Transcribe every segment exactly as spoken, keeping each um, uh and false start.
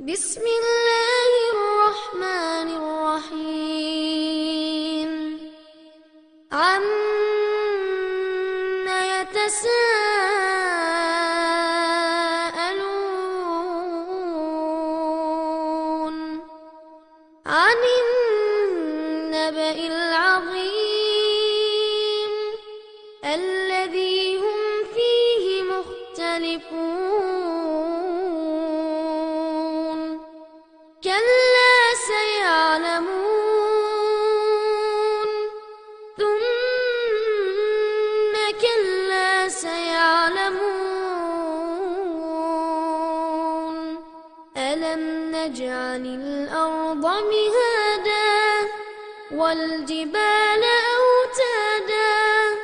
بسم الله الرحمن الرحيم عم يتساءلون عن النبأ العظيم الذي هم فيه مختلفون كلا سيعلمون ثم كلا سيعلمون ألم نجعل الأرض مهادا والجبال أوتادا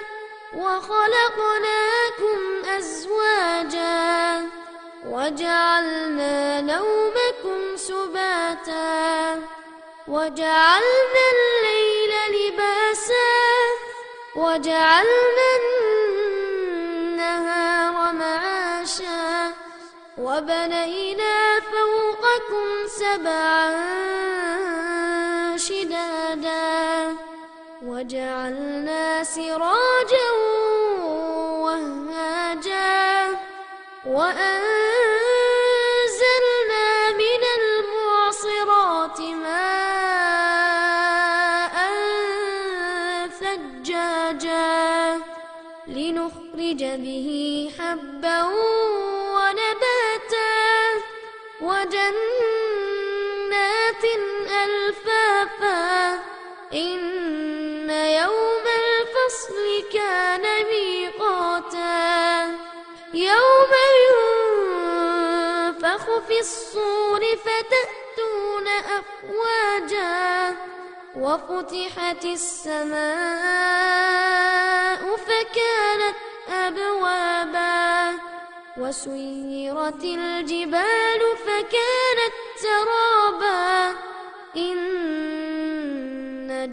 وخلقناكم أزواجا وجعلنا نومكم سباتا وجعلنا الليل لباسا وجعلنا النهار معاشا وبنينا فوقكم سبعا شدادا وجعلنا سراجا وهاجا وأنزلنا من المعصرات ماء ثجاجا لنخرج به حبا ونباتا وجنات ألفافا إن يوم الفصل كان ميقاتا يوم ينفخ في الصور فتأتون أفواجا وفتحت السماء فكانت أبوابا وسيرت الجبال فكانت سرابا إن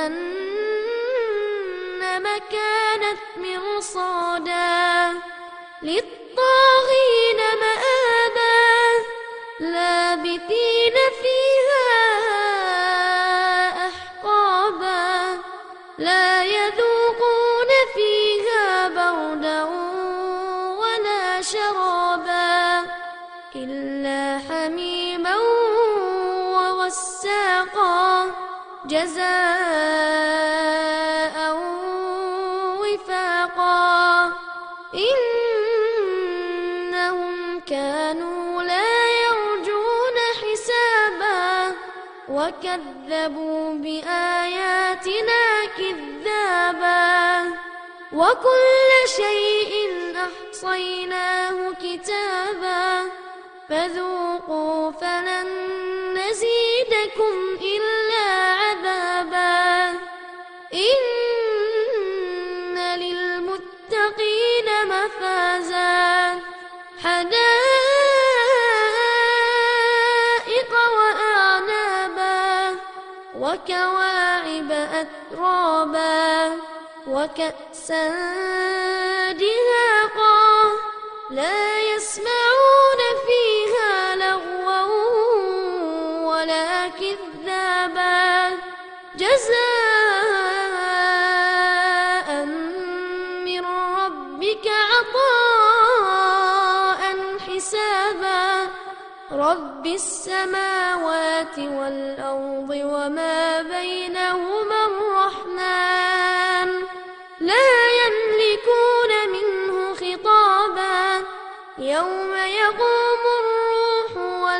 جهنم كانت مرصادا للطاغين مآبا لابثين فيها أحقابا لا يذوقون فيها بردا ولا شرابا إلا حميما وغساقا جزاء وفاقا إنهم كانوا لا يرجون حسابا وكذبوا بآياتنا كذابا وكل شيء أحصيناه كتابا فذوقوا فلن نزيدكم إلا عذابا إن للمتقين مفازا حدائق وأعنابا وكواعب أترابا وكأسا دهاقا لا يسمعون فيها لغوا ولا كذابا جزاء من ربك عطاء حسابا رب السماوات والأرض وما بينهما الرحمن لا يملكون منه خطابا يوم يقوم الروح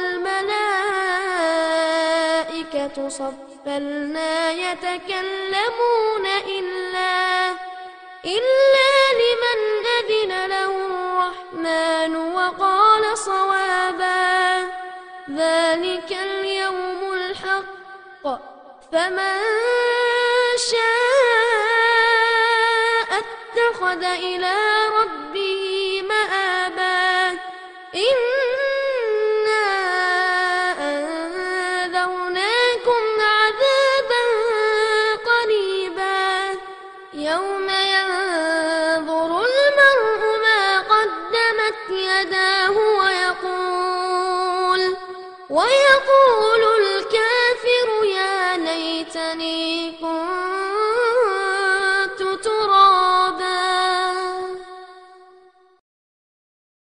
والملائكة صفا لا يتكلمون إلا إلا لمن أذن له الرحمن وقال صوابا ذلك اليوم الحق فمن شاء اتخذ إلى ربه مآبا إنا أنذرناكم عذابا قريبا يوم ينظر المرء ما قدمت يداه ويقول ويقول